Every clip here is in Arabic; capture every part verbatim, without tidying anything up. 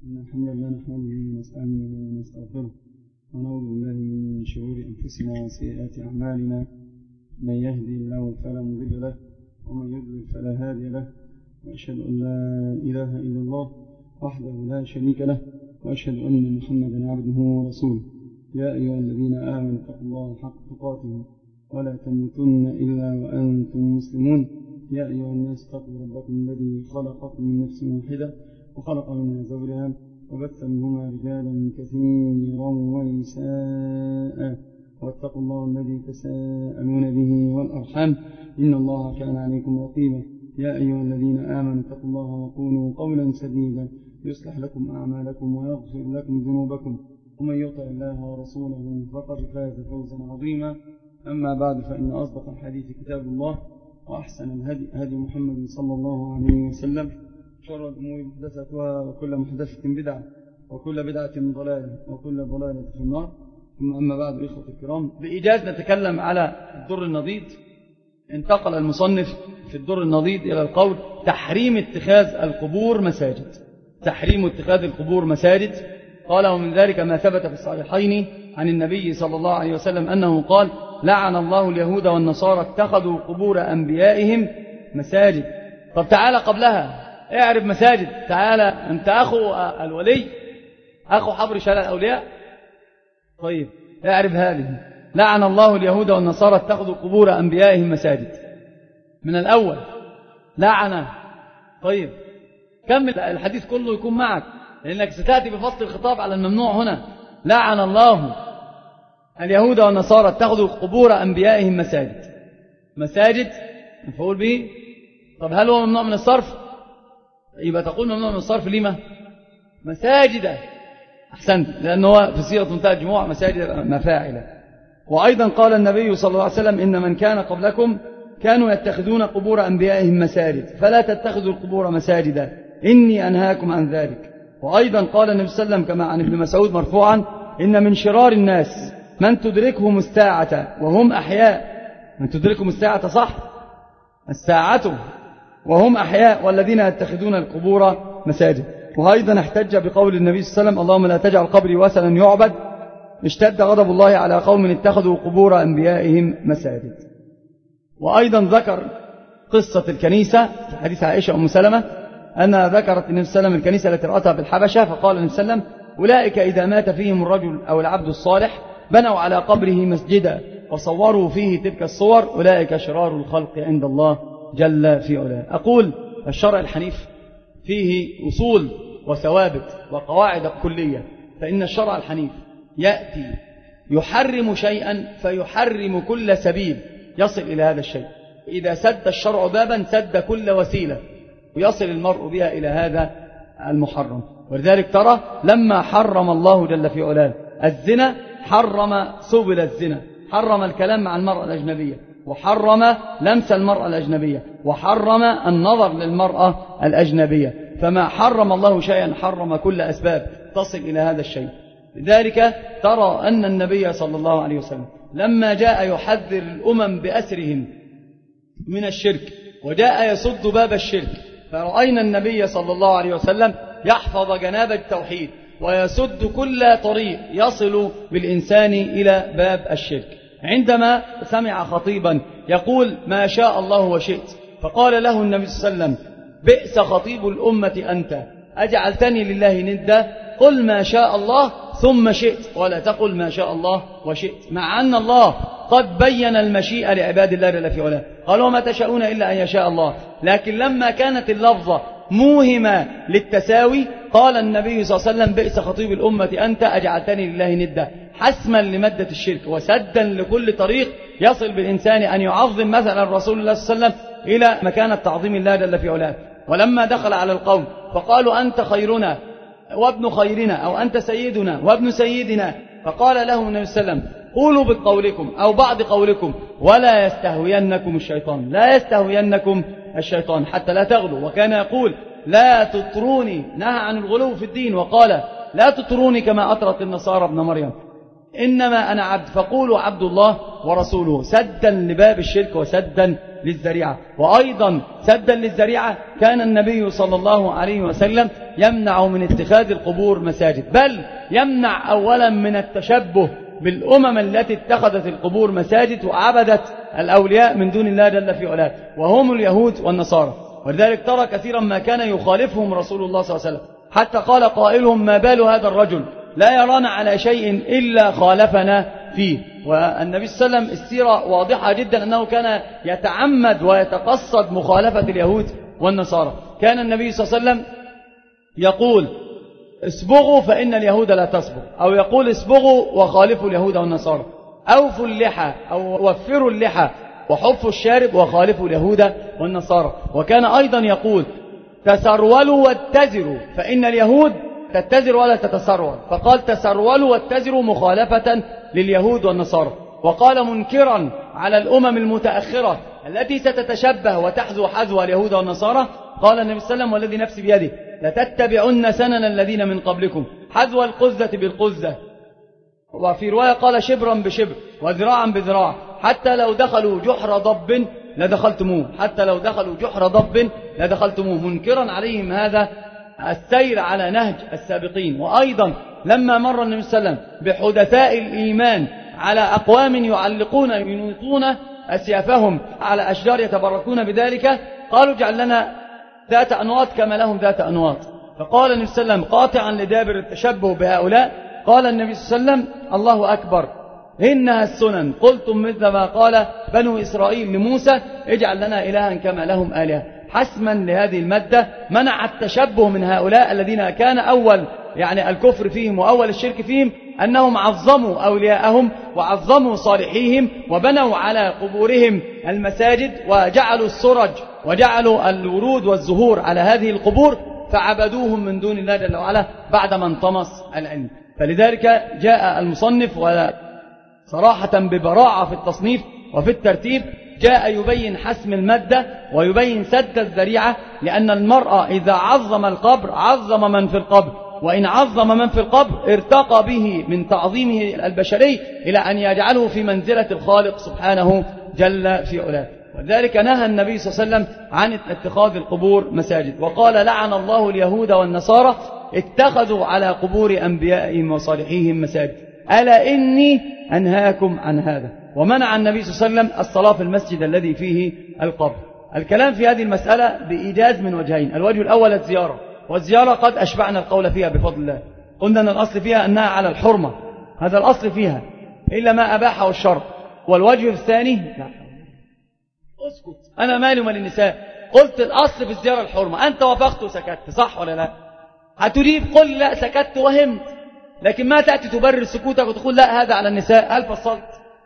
إن الحمد لله نحمده ونستعينه ونستغفره ونعوذ بالله من شرور أنفسنا وسيئات أعمالنا. من يهدي الله فلا مضل له ومن يضلل فلا هادي له، وأشهد أن لا إله إلا الله وحده لا شريك له، وأشهد أن محمدا عبده ورسوله. يا أيها الذين آمنوا اتقوا الله حق تقاته ولا تموتن إلا وأنتم مسلمون. يا أيها الناس اتقوا ربكم الذي خلقكم من نفس واحدة وخلق منها زوجها وبث منهما رجالا كثيرا ونساء، واتقوا الله الذي تساءلون به والأرحام إن الله كان عليكم رقيبا. يا أيها الذين آمنوا اتقوا الله وقولوا قولا سديدا يصلح لكم أعمالكم ويغفر لكم ذنوبكم، ومن يطع الله ورسوله فقد فاز فوزا عظيما. أما بعد، فإن أصدق الحديث كتاب الله، وأحسن الهدي هدي محمد صلى الله عليه وسلم، شر الأمور محدثاتها وكل محدثة بدعة وكل بدعة ضلالة وكل ضلالة في النار. ثم أما بعد، إخوة الكرام، بإيجاز نتكلم على الدر النضيد. انتقل المصنف في الدر النضيد إلى القول تحريم اتخاذ القبور مساجد. تحريم اتخاذ القبور مساجد. قال: ومن ذلك ما ثبت في الصحيحين عن النبي صلى الله عليه وسلم أنه قال: لعن الله اليهود والنصارى اتخذوا قبور أنبيائهم مساجد. طب تعالى قبلها اعرف مساجد. تعالى أنت أخو الولي، أخو حبر شارع الأولياء. طيب اعرف هذه: لعن الله اليهود والنصارى اتخذوا قبور أنبيائهم مساجد. من الأول لعن. طيب كمل الحديث كله يكون معك، لأنك ستأتي بفصل الخطاب على الممنوع هنا. لعن الله اليهود والنصارى اتخذوا قبور أنبيائهم مساجد. مساجد مفعول به. طب هل هو ممنوع من الصرف؟ يبقى تقول ممنوع من الصرف لما؟ مساجد. أحسنت، لأنه في صيغة منتهى الجموع مساجد مفاعل. وأيضا قال النبي صلى الله عليه وسلم: إن من كان قبلكم كانوا يتخذون قبور أنبيائهم مساجد فلا تتخذوا القبور مساجدا إني أنهاكم عن ذلك. وأيضا قال النبي صلى الله عليه وسلم كما عن ابن مسعود مرفوعا: إن من شرار الناس من تدركهم الساعة وهم أحياء. من تدركهم الساعة، صح، الساعة وهم أحياء، والذين يتخذون القبور مساجد. وأيضا احتج بقول النبي صلى الله عليه وسلم: اللهم لا تجعل قبري وثنا يعبد. اشتد غضب الله على قوم اتخذوا قبور أنبيائهم مساجد. وأيضا ذكر قصة الكنيسة في حديث عائشة أم سلمة أنها ذكرت النبي صلى الله عليه وسلم الكنيسة التي رأتها بالحبشة، فقال النبي صلى الله عليه وسلم: أولئك إذا مات فيهم الرجل أو العبد الصالح بنوا على قبره مسجدا وصوروا فيه تلك الصور، أولئك شرار الخلق عند الله جل في علاه. أقول: الشرع الحنيف فيه أصول وثوابت وقواعد كلية. فإن الشرع الحنيف يأتي يحرم شيئا فيحرم كل سبيل يصل إلى هذا الشيء. إذا سد الشرع بابا سد كل وسيلة ويصل المرء بها إلى هذا المحرم. ولذلك ترى لما حرم الله جل في علاه الزنا حرم سبل الزنا، حرم الكلام مع المرأة الأجنبية، وحرم لمس المرأة الأجنبية، وحرم النظر للمرأة الأجنبية. فما حرم الله شيئا حرم كل أسباب تصل إلى هذا الشيء. لذلك ترى أن النبي صلى الله عليه وسلم لما جاء يحذر الأمم بأسرهم من الشرك وجاء يسد باب الشرك، فرأينا النبي صلى الله عليه وسلم يحفظ جناب التوحيد ويسد كل طريق يصل بالإنسان إلى باب الشرك. عندما سمع خطيبا يقول: ما شاء الله وشئت، فقال له النبي صلى الله عليه وسلم: بئس خطيب الأمة أنت، أجعلتني لله ندا؟ قل ما شاء الله ثم شئت، ولا تقل ما شاء الله وشئت، مع أن الله قد بين المشيئة لعباد الله جل في علاه. قال: وما تشاءون إلا أن يشاء الله. لكن لما كانت اللفظة موهمة للتساوي قال النبي صلى الله عليه وسلم: بئس خطيب الأمة أنت، أجعلتني لله ندا، حسما لمادة الشرك وسدا لكل طريق يصل بالإنسان أن يعظم مثلا رسول الله صلى الله عليه وسلم إلى مكانة تعظيم الله جل في علاه. ولما دخل على القوم فقالوا: أنت خيرنا وابن خيرنا، أو أنت سيدنا وابن سيدنا، فقال لهم النبي صلى الله عليه وسلم: قولوا بقولكم أو بعض قولكم ولا يستهوينكم الشيطان، لا يستهوينكم الشيطان حتى لا تغلوا. وكان يقول: لا تطروني، نهى عن الغلو في الدين وقال: لا تطروني كما أطرت النصارى ابن مريم، إنما أنا عبد فقولوا عبد الله ورسوله، سدا لباب الشرك وسدا للذريعة. وأيضا سدا للذريعة كان النبي صلى الله عليه وسلم يمنع من اتخاذ القبور مساجد، بل يمنع أولا من التشبه بالأمم التي اتخذت القبور مساجد وعبدت الأولياء من دون الله جل في علاه، وهم اليهود والنصارى. ولذلك ترى كثيرا ما كان يخالفهم رسول الله صلى الله عليه وسلم، حتى قال قائلهم: ما بال هذا الرجل لا يرانا على شيء إلا خالفنا فيه. والنبي صلى الله عليه وسلم السيرة واضحة جدا أنه كان يتعمد ويتقصد مخالفة اليهود والنصارى. كان النبي صلى الله عليه وسلم يقول: اسبغوا فإن اليهود لا تصبغ، أو يقول: اسبغوا وخالفوا اليهود والنصارى، أوفوا اللحى أو وفروا اللحى وحفوا الشارب وخالفوا اليهود والنصارى. وكان أيضا يقول: تسرولوا واتزروا فإن اليهود تتزر ولا تتسرول، فقال: تسرولوا واتزروا مخالفة لليهود والنصارى. وقال منكرا على الأمم المتأخرة التي ستتشبه وتحذو حذو اليهود والنصارى، قال النبي صلى الله عليه وسلم: والذي نفسي بيده لتتبعن سنن الذين من قبلكم حذو القزة بالقزة. وفي رواية قال: شبرا بشبر وذراعا بذراع، حتى لو دخلوا جحر ضب لدخلتموه، حتى لو دخلوا جحر ضب لدخلتموه، منكرا عليهم هذا السير على نهج السابقين. وأيضا لما مر النبي صلى الله عليه وسلم بحدثاء الإيمان على أقوام يعلقون ينوطون أسيافهم على أشجار يتبركون بذلك، قالوا: اجعل لنا ذات أنواط كما لهم ذات أنواط. فقال النبي صلى الله عليه وسلم قاطعا لدابر التشبه بهؤلاء، قال النبي صلى الله عليه وسلم: الله أكبر، إنها السنن، قلتم مثل ما قال بنو إسرائيل لموسى: اجعل لنا إلها كما لهم آلهة. حسما لهذه المادة منع التشبه من هؤلاء الذين كان أول يعني الكفر فيهم وأول الشرك فيهم أنهم عظموا أولياءهم وعظموا صالحيهم وبنوا على قبورهم المساجد وجعلوا السرج وجعلوا الورود والزهور على هذه القبور، فعبدوهم من دون الله جل وعلا بعدما انطمس العلم. فلذلك جاء المصنف وصراحة ببراعة في التصنيف وفي الترتيب جاء يبين حسم المادة ويبين سد الذريعة، لأن المرأة إذا عظم القبر عظم من في القبر، وإن عظم من في القبر ارتقى به من تعظيمه البشري إلى أن يجعله في منزلة الخالق سبحانه جل في علاه. ولذلك نهى النبي صلى الله عليه وسلم عن اتخاذ القبور مساجد، وقال: لعن الله اليهود والنصارى اتخذوا على قبور أنبيائهم وصالحيهم مساجد، ألا إني أنهاكم عن هذا. ومنع النبي صلى الله عليه وسلم الصلاة في المسجد الذي فيه القبر. الكلام في هذه المسألة بإيجاز من وجهين: الوجه الأول الزيارة، والزيارة قد أشبعنا القول فيها بفضل الله، قلنا أن الأصل فيها أنها على الحرمة، هذا الأصل فيها إلا ما أباحه الشرع. والوجه الثاني لا اسكت، أنا مالي ومال النساء، قلت الأصل في الزيارة الحرمة، أنت وافقت وسكت، صح ولا لا؟ هتجيب قل لا سكت وهمت، لكن ما تأتي تبرر سكوتك وتقول لا هذا على النساء. هل فصلت؟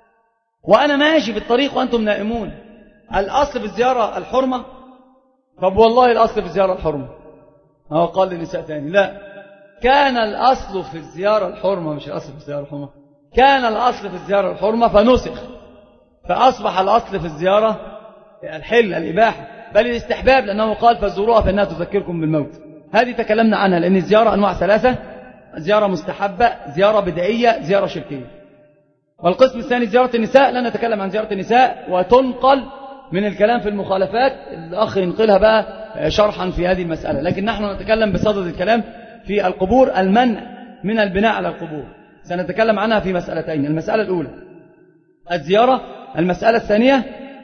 وأنا ماشي في الطريق وأنتم نائمون. الأصل في الزيارة الحرمة؟ طب والله الأصل في الزيارة الحرمة. هو قال للنساء ثاني لا، كان الأصل في الزيارة الحرمة، مش الأصل في الزيارة الحرمة، كان الأصل في الزيارة الحرمة فنسخ، فأصبح الأصل في الزيارة الحل الإباحة بل الاستحباب، لأنه قال فزوروها فإنها تذكركم بالموت. هذه تكلمنا عنها، لأن الزيارة أنواع ثلاثة: زيارة مستحبة، زيارة بدعية، زيارة شركية. والقسم الثاني زيارة النساء، لا نتكلم عن زيارة النساء وتنقل من الكلام في المخالفات، الأخ ينقلها بقى شرحا في هذه المسألة، لكن نحن نتكلم بصدد الكلام في القبور، المنع من البناء على القبور. سنتكلم عنها في مسألتين: المسألة الأولى الزيارة، المسألة الثانية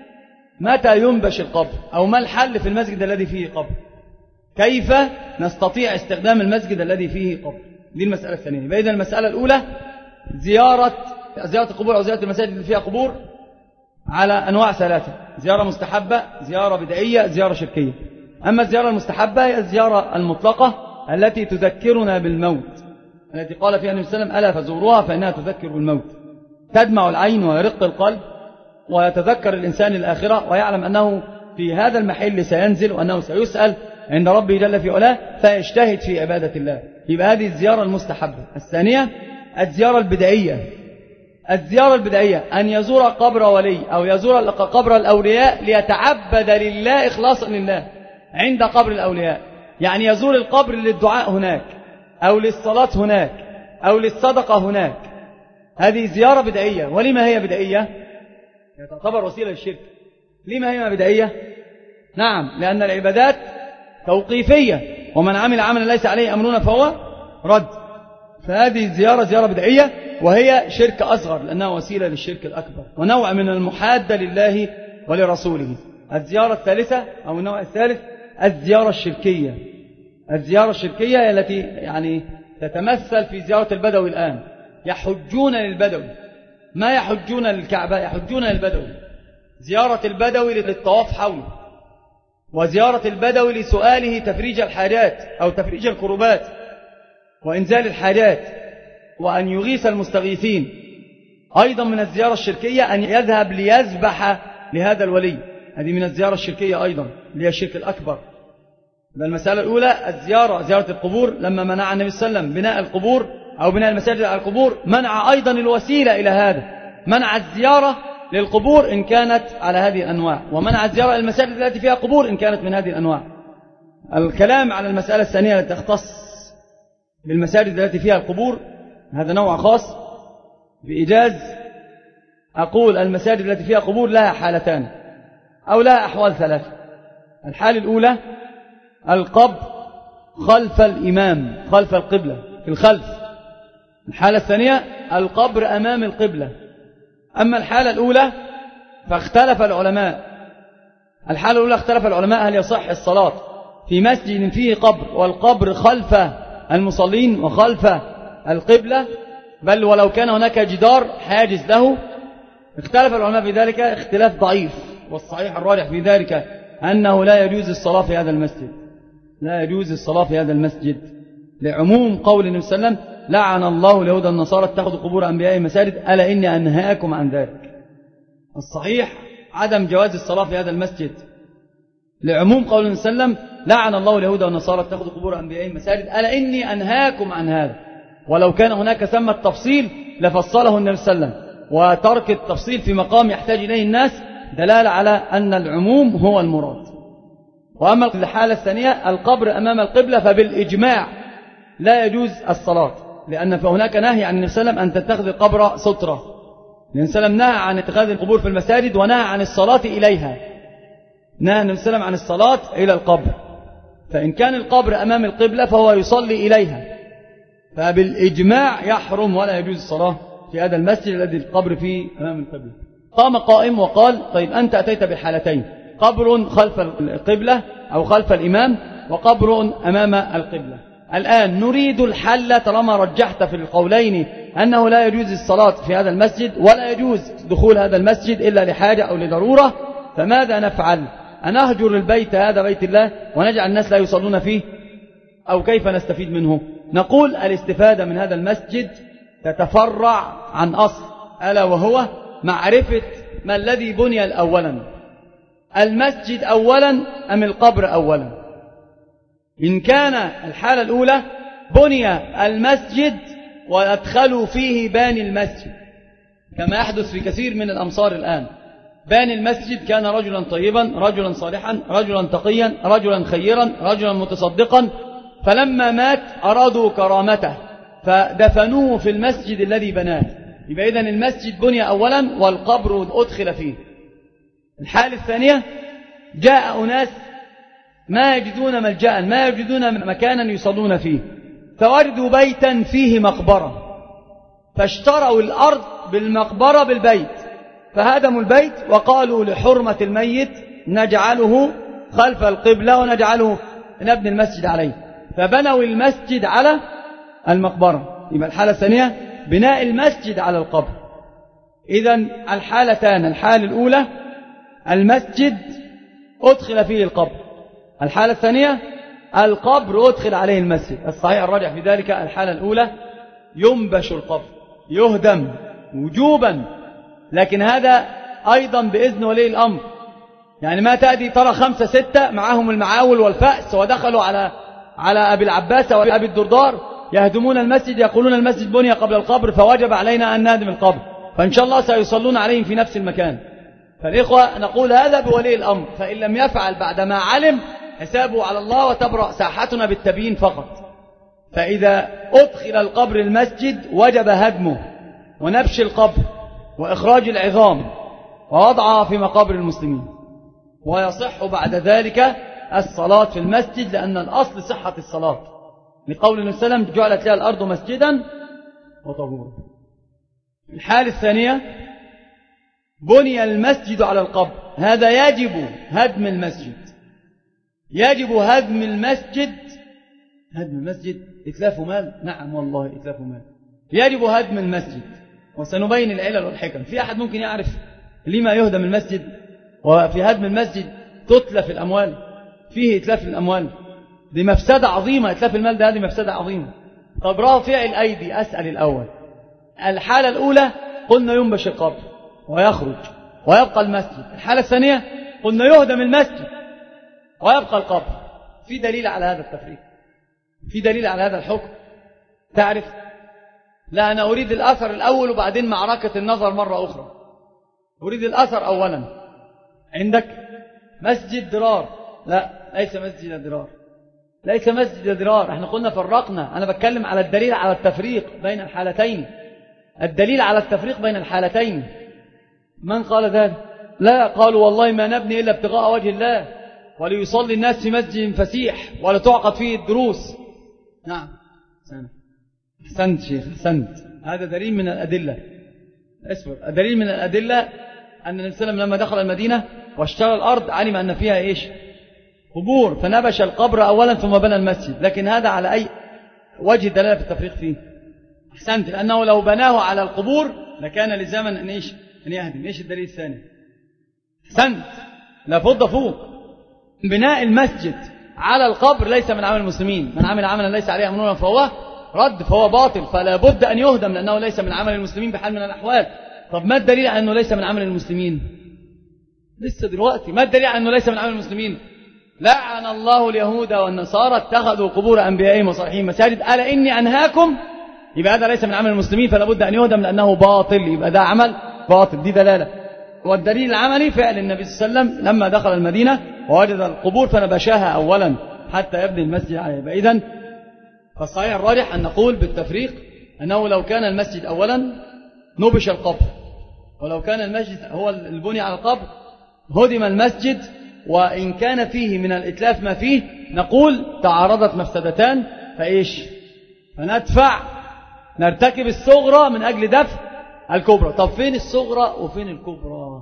متى ينبش القبر، أو ما الحل في المسجد الذي فيه قبر، كيف نستطيع استخدام المسجد الذي فيه قبر. دي المسألة الثانية. بإذن المسألة الأولى زيارة زيارة القبور أو زيارة المساجد اللي فيها قبور على أنواع ثلاثة: زيارة مستحبة، زيارة بدعية، زيارة شركية. أما الزيارة المستحبة هي الزيارة المطلقة التي تذكرنا بالموت، التي قال فيها النبي صلى الله عليه وسلم: ألا فزوروها فإنها تذكر بالموت. تدمع العين ويرق القلب ويتذكر الإنسان الآخرة ويعلم أنه في هذا المحل سينزل وأنه سيسأل عند ربه جل في علاه، فيجتهد في عبادة الله. يبقى هذه الزيارة المستحبة. الثانية الزيارة البدعية. الزيارة البدعية أن يزور قبر ولي أو يزور قبر الأولياء ليتعبد لله إخلاصا لله عند قبر الأولياء، يعني يزور القبر للدعاء هناك أو للصلاة هناك أو للصدقة هناك. هذه زيارة بدعية. ولما هي بدعية؟ تعتبر وسيلة للشرك. لما هي بدعية؟ نعم، لأن العبادات توقيفية، ومن عمل عملا ليس عليه أمرنا فهو رد. فهذه الزيارة زيارة بدعية، وهي شرك أصغر لأنها وسيلة للشرك الأكبر ونوع من المحادة لله ولرسوله. الزيارة الثالثة أو النوع الثالث الزيارة الشركية. الزيارة الشركية التي يعني تتمثل في زيارة البدوي الآن. يحجون للبدوي، ما يحجون للكعبة، يحجون للبدوي. زيارة البدوي للطواف حوله، وزيارة البدوي لسؤاله تفريج الحاجات أو تفريج الكربات وإنزال الحاجات وأن يغيث المستغيثين. أيضا من الزيارة الشركية أن يذهب ليذبح لهذا الولي، هذه من الزيارة الشركية أيضا اللي هي الشرك الأكبر. المسألة الأولى الزيارة زيارة القبور، لما منع النبي صلى الله عليه وسلم بناء القبور أو بناء المساجد على القبور منع أيضا الوسيلة إلى هذا، منع الزيارة للقبور إن كانت على هذه الأنواع، ومنع الزيارة المساجد التي فيها قبور إن كانت من هذه الأنواع. الكلام على المسألة الثانية التي تختص بالمساجد التي فيها القبور هذا نوع خاص بإيجاز. أقول المساجد التي فيها قبور لها حالتان أو لها أحوال ثلاثة. الحالة الأولى القبر خلف الإمام خلف القبلة في الخلف. الحالة الثانية القبر أمام القبلة. أما الحالة الأولى فاختلف العلماء. الحالة الأولى اختلف العلماء هل يصح الصلاة في مسجد فيه قبر والقبر خلف المصلين وخلف القبلة، بل ولو كان هناك جدار حاجز له. اختلف العلماء في ذلك اختلاف ضعيف، والصحيح الراجح في ذلك أنه لا يجوز الصلاة في هذا المسجد، لا يجوز الصلاة في هذا المسجد لعموم قول النبي صلى الله عليه وسلم لعن الله اليهود النصارى اتخذوا قبور أنبيائهم مساجد ألا إني أنهاكم عن ذلك. الصحيح عدم جواز الصلاة في هذا المسجد لعموم قول النبي صلى الله عليه وسلم لعن الله اليهود والنصارى اتخذوا قبور أنبيائهم مساجد ألا إني أنهاكم عن هذا. ولو كان هناك ثمة تفصيل لفصله النبي صلى الله عليه وسلم، وترك التفصيل في مقام يحتاج إليه الناس دلالة على أن العموم هو المراد. وأما الحالة الثانية القبر أمام القبلة فبالإجماع لا يجوز الصلاة، لأن فهناك نهي عن النبي صلى الله عليه وسلم أن تتخذ القبر سترة. النبي صلى الله عليه وسلم نهى عن اتخاذ القبور في المساجد ونهى عن الصلاة إليها، نهى النبي صلى الله عليه وسلم عن الصلاة إلى القبر. فإن كان القبر أمام القبلة فهو يصلي إليها، فبالإجماع يحرم ولا يجوز الصلاة في هذا المسجد الذي القبر فيه أمام القبلة. قام قائم وقال طيب أنت أتيت بالحالتين، قبر خلف القبلة أو خلف الإمام وقبر أمام القبلة. الآن نريد الحل طالما رجحت في القولين أنه لا يجوز الصلاة في هذا المسجد ولا يجوز دخول هذا المسجد إلا لحاجة أو لضرورة، فماذا نفعل؟ أنهجر البيت هذا بيت الله ونجعل الناس لا يصلون فيه، أو كيف نستفيد منه؟ نقول الاستفادة من هذا المسجد تتفرع عن أصل، ألا وهو معرفة ما الذي بني الأولا، المسجد أولا أم القبر أولا. إن كان الحالة الأولى بني المسجد وأدخلوا فيه باني المسجد كما يحدث في كثير من الأمصار الآن، باني المسجد كان رجلا طيبا رجلا صالحا رجلا تقيا رجلا خيرا رجلا متصدقا، فلما مات أرادوا كرامته فدفنوه في المسجد الذي بناه. يبقى إذن المسجد بني أولا والقبر أدخل فيه. الحالة الثانية جاء أناس ما يجدون ملجأ ما يجدون مكانا يصلون فيه، فوجدوا بيتا فيه مقبرة فاشتروا الأرض بالمقبرة بالبيت، فهدموا البيت وقالوا لحرمة الميت نجعله خلف القبلة ونجعله نبني المسجد عليه، فبنوا المسجد على المقبرة. يبقى الحالة الثانية بناء المسجد على القبر. إذن الحالتان، الحالة الأولى المسجد أدخل فيه القبر، الحالة الثانية القبر أدخل عليه المسجد. الصحيح الراجح في ذلك الحالة الأولى ينبش القبر يهدم وجوبا، لكن هذا أيضا بإذن ولي الأمر. يعني ما تأتي ترى خمسة ستة معهم المعاول والفأس ودخلوا على على أبي العباس وأبي الدردار يهدمون المسجد، يقولون المسجد بني قبل القبر فوجب علينا أن نهدم القبر، فإن شاء الله سيصلون عليهم في نفس المكان. فالإخوة نقول هذا بولي الأمر، فإن لم يفعل بعدما علم حسابه على الله وتبرأ ساحتنا بالتبيين فقط. فإذا أدخل القبر المسجد وجب هدمه ونبش القبر وإخراج العظام ووضعها في مقابر المسلمين، ويصح بعد ذلك الصلاة في المسجد، لأن الأصل صحة الصلاة، لقول النبي صلى الله عليه وسلم جعلت لها الأرض مسجدا وطهورا. الحالة الثانية بني المسجد على القبر، هذا يجب هدم المسجد، يجب هدم المسجد. هدم المسجد إتلاف مال؟ نعم والله إتلاف مال. يجب هدم المسجد، وسنبين العلل والحكم. في أحد ممكن يعرف لما يهدم المسجد؟ وفي هدم المسجد تتلف الأموال، فيه إتلاف الأموال، دي مفسدة عظيمة. إتلاف المال ده هذه مفسدة عظيمة. طب رافع الأيدي، أسأل الأول. الحالة الأولى قلنا ينبش القبر ويخرج ويبقى المسجد. الحالة الثانية قلنا يهدم المسجد ويبقى القبر. في دليل على هذا التفريق؟ في دليل على هذا الحكم؟ تعرف؟ لا، أنا أريد الأثر الأول وبعدين معركة النظر مرة أخرى. أريد الأثر أولا. عندك مسجد درار؟ لا، ليس مسجد درار، ليس مسجد درار. احنا قلنا فرقنا، أنا بتكلم على الدليل على التفريق بين الحالتين، الدليل على التفريق بين الحالتين. من قال ذلك؟ لا، قالوا والله ما نبني إلا ابتغاء وجه الله وليصلي الناس في مسجد فسيح ولا تعقد فيه الدروس. نعم، أحسنت شيخ، أحسنت. هذا دليل من الأدلة. اسمع، دليل من الأدلة أن النبي صلى الله عليه وسلم لما دخل المدينة واشترى الأرض علم أن فيها إيش؟ قبور، فنبش القبر أولا ثم بنى المسجد. لكن هذا على أي وجه دلالة في التفريق فيه؟ أحسنت، لأنه لو بناه على القبور لكان لزاما أن إيش؟ أن يهدم. إيش الدليل الثاني؟ أحسنت، لا فض فوق. بناء المسجد على القبر ليس من عمل المسلمين، من عمل عملا ليس عليه أمرنا فهو رد، فهو باطل، فلا بد أن يهدم لأنه ليس من عمل المسلمين بحال من الأحوال. طب ما الدليل على أنه ليس من عمل المسلمين؟ لسه دلوقتي، ما الدليل على أنه ليس من عمل المسلمين؟ لعن الله اليهود والنصارى اتخذوا قبور أنبيائهم وصالحين مساجد، ألا إني أنهاكم. يبقى هذا ليس من عمل المسلمين، فلا بد أن يهدم لأنه باطل، يبقى ده عمل باطل. دي دلالة. والدليل العملي فعل النبي صلى الله عليه وسلم لما دخل المدينة ووجد القبور فنبشها أولا حتى يبني المسجد عليه. إذن فالصحيح الراجح أن نقول بالتفريق أنه لو كان المسجد أولا نبش القبر، ولو كان المسجد هو البني على القبر هدم المسجد. وإن كان فيه من الإتلاف ما فيه نقول تعارضت مفسدتان فإيش؟ فندفع، نرتكب الصغرى من أجل دفع الكبرى. طب فين الصغرى وفين الكبرى؟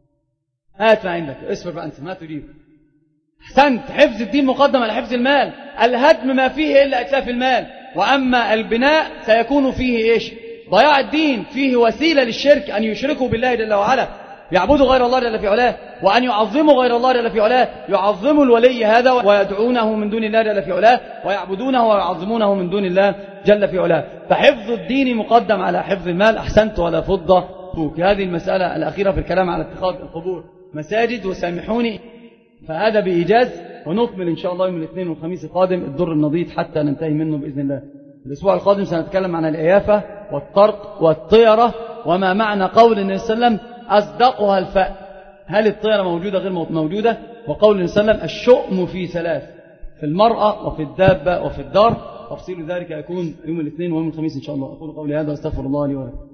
هات ما عندك، اسفر فأنت ما تريد. أحسنت، حفظ الدين مقدم على حفظ المال. الهدم ما فيه إلا إتلاف المال، وأما البناء سيكون فيه إيش؟ ضياع الدين، فيه وسيلة للشرك، أن يشركوا بالله جل وعلا، يعبدوا غير الله جل في علاه، وأن يعظموا غير الله جل في علاه، يعظموا الولي هذا ويدعونه من دون الله جل في علاه، ويعبدونه ويعظمونه من دون الله جل في علاه. فحفظ الدين مقدم على حفظ المال. أحسنت، ولا فضة فوق. هذه المسألة الأخيرة في الكلام على اتخاذ القبور مساجد. وسامحوني فهذا بإيجاز، ونكمل إن شاء الله يوم الاثنين والخميس القادم الدر النضيد حتى ننتهي منه بإذن الله. الأسبوع القادم سنتكلم عن الإيافة والطرق والطيرة، وما معنى قول النبي صلى الله عليه وسلم أصدقها الفأل، هل الطيرة موجودة غير موجودة؟ وقول النبي صلى الله عليه وسلم الشؤم في ثلاث، في المرأة وفي الدابة وفي الدار. تفصيل ذلك يكون يوم الاثنين ويوم الخميس إن شاء الله. أقول قولي هذا واستغفر الله لي ولكم.